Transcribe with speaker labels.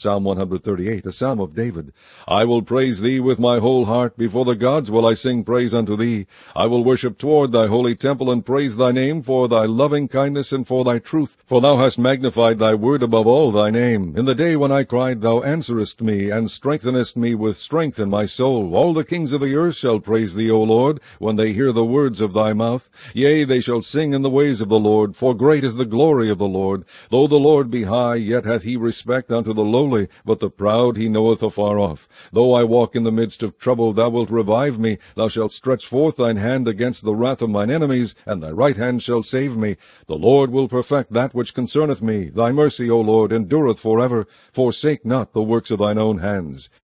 Speaker 1: Psalm 138, a psalm of David. I will praise thee with my whole heart. Before the gods will I sing praise unto thee. I will worship toward thy holy temple, and praise thy name for thy loving kindness and for thy truth. For thou hast magnified thy word above all thy name. In the day when I cried, thou answerest me, and strengthenest me with strength in my soul. All the kings of the earth shall praise thee, O Lord, when they hear the words of thy mouth. Yea, they shall sing in the ways of the Lord, for great is the glory of the Lord. Though the Lord be high, yet hath he respect unto the lowly, but the proud he knoweth afar off. Though I walk in the midst of trouble, thou wilt revive me. Thou shalt stretch forth thine hand against the wrath of mine enemies, and thy right hand shall save me. The Lord will perfect that which concerneth me. Thy mercy, O Lord, endureth forever. Forsake not the works of thine own hands.